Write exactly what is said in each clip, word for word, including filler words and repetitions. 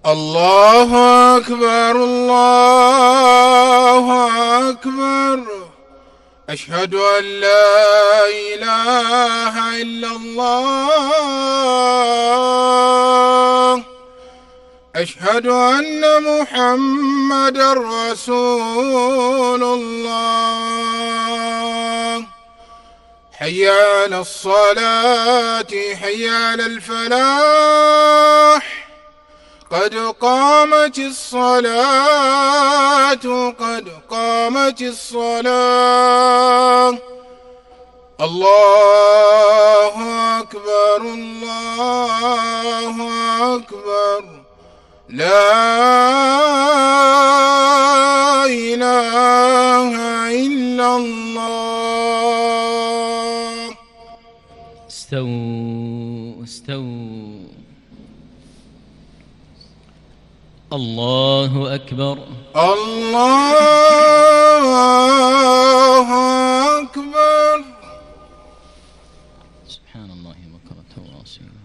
الله أكبر الله أكبر. أشهد أن لا إله إلا الله. أشهد أن محمدًا رسول الله. حي على الصلاة حي على الفلاح. قد قامت الصلاة قد قامت الصلاة. الله أكبر الله أكبر. لا إله إلا الله. استووا استووا. الله أكبر الله أكبر. سبحان الله بكرة وأصيلا.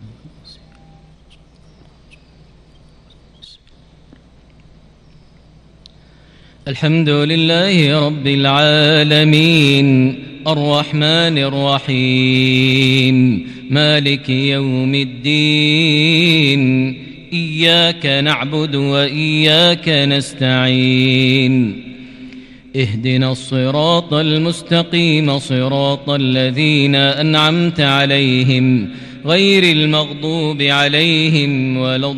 الحمد لله رب العالمين الرحمن الرحيم مالك يوم الدين. إياك نعبد وإياك نستعين. اهدنا الصراط المستقيم صراط الذين أنعمت عليهم غير المغضوب عليهم ولا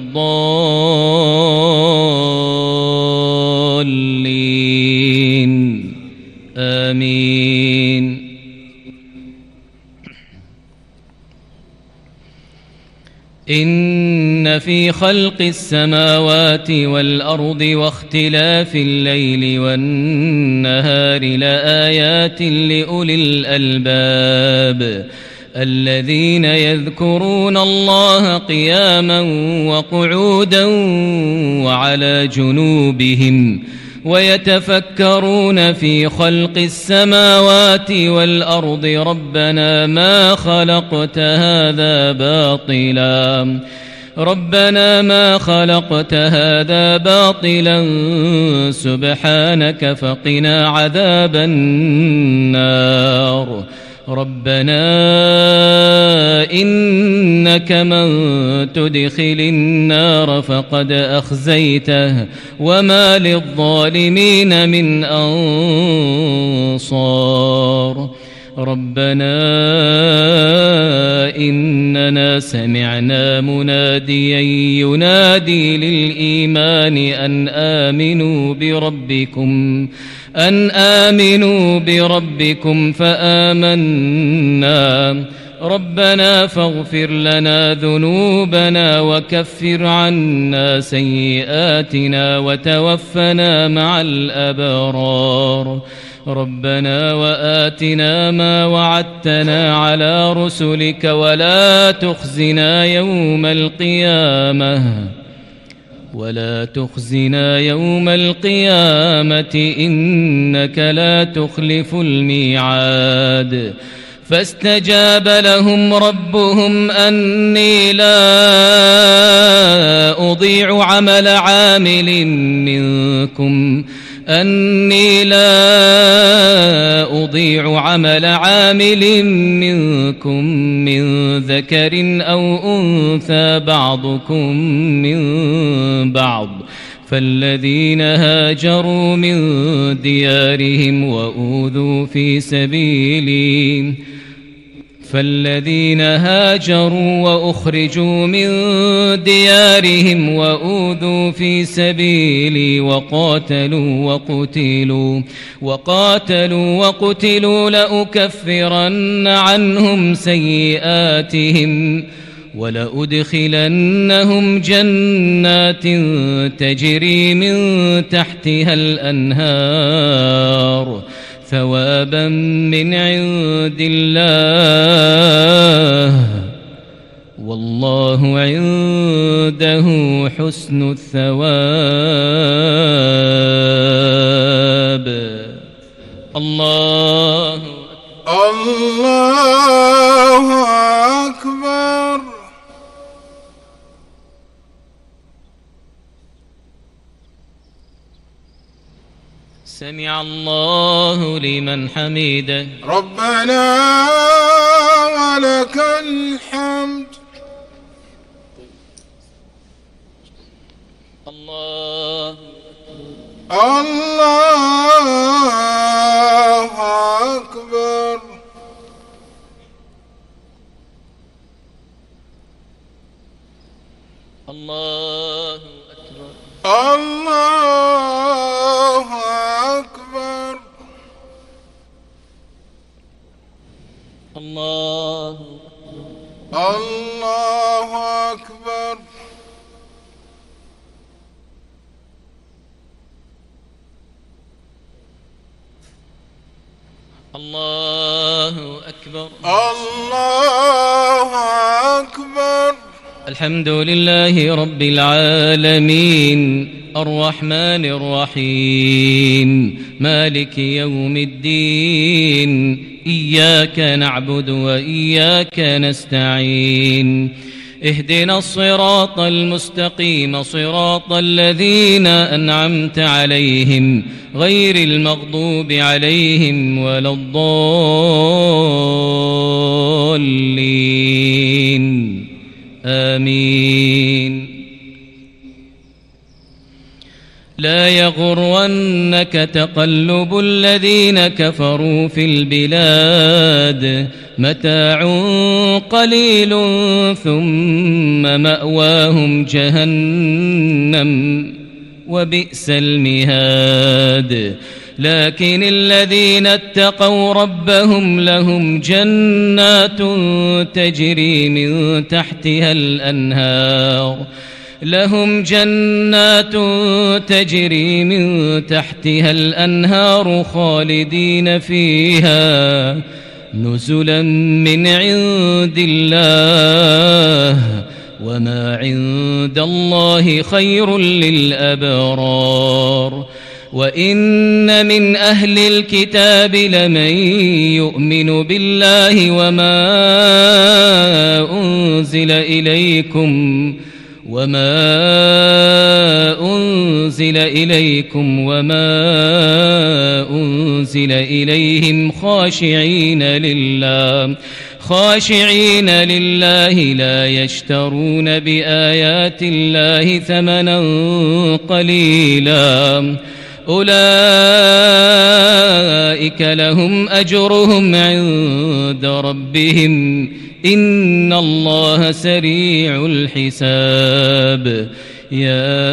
الضالين. آمين. إن في خلق السماوات والأرض واختلاف الليل والنهار لآيات لأولي الألباب الذين يذكرون الله قياما وقعودا وعلى جنوبهم ويتفكرون في خلق السماوات والأرض ربنا ما خلقت هذا باطلا ربنا ما خلقت هذا باطلا سبحانك فقنا عذاب النار. ربنا إنك من تدخل النار فقد أخزيته وما للظالمين من أنصار. ربنا إننا سمعنا مناديا ينادي للإيمان أن آمنوا بربكم أن آمنوا بربكم فآمنا. ربنا فاغفر لنا ذنوبنا وكفر عنا سيئاتنا وتوفنا مع الأبرار. ربنا وآتنا ما وعدتنا على رسلك ولا تخزنا يوم القيامة ولا تخزنا يوم القيامة إنك لا تخلف الميعاد. فاستجاب لهم ربهم أني لا أضيع عمل عامل منكم أني لا أضيع عمل عامل منكم من ذكر أو أنثى بعضكم من بعض. فالذين هاجروا من ديارهم وأوذوا في سبيلي فالذين هاجروا وأخرجوا من ديارهم وأوذوا في سبيلي وقاتلوا وقتلوا وقاتلوا وقتلوا لأكفرن عنهم سيئاتهم ولأدخلنهم جنات تجري من تحتها الأنهار ثوابا من عند الله والله عنده حسن الثواب. الله الله أكبر. سمع الله لمن حمده. ربنا ولك الحمد. الله الله أكبر. الله أكبر. الله أكبر. الله الله أكبر. الله أكبر. الله أكبر. الحمد لله رب العالمين الرحمن الرحيم مالك يوم الدين إياك نعبد وإياك نستعين اهدنا الصراط المستقيم صراط الذين أنعمت عليهم غير المغضوب عليهم ولا الضالين آمين. لا يغرنك تقلب الذين كفروا في البلاد متاع قليل ثم مأواهم جهنم وبئس المهاد. لكن الذين اتقوا ربهم لهم جنات تجري من تحتها الأنهار لهم جنات تجري من تحتها الأنهار خالدين فيها نزلا من عند الله وما عند الله خير للأبرار. وإن من أهل الكتاب لمن يؤمن بالله وما أنزل إليكم وما أنزل إليكم وما أنزل إليهم خاشعين لله خاشعين لله لا يشترون بآيات الله ثمنا قليلا أولئك لهم أجرهم عند ربهم إن الله سريع الحساب. يا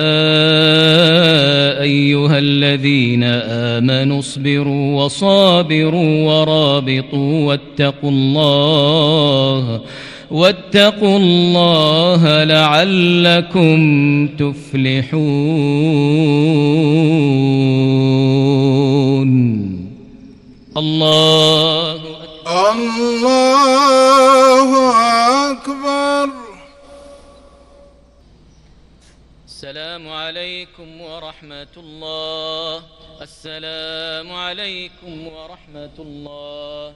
أيها الذين آمنوا اصبروا وصابروا ورابطوا واتقوا الله واتقوا الله لعلكم تفلحون. الله الله أكبر. السلام عليكم ورحمة الله. السلام عليكم ورحمة الله.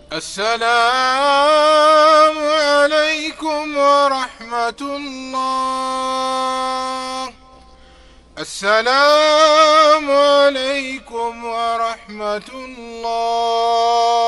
السلام عليكم ورحمة الله. السلام عليكم ورحمة الله.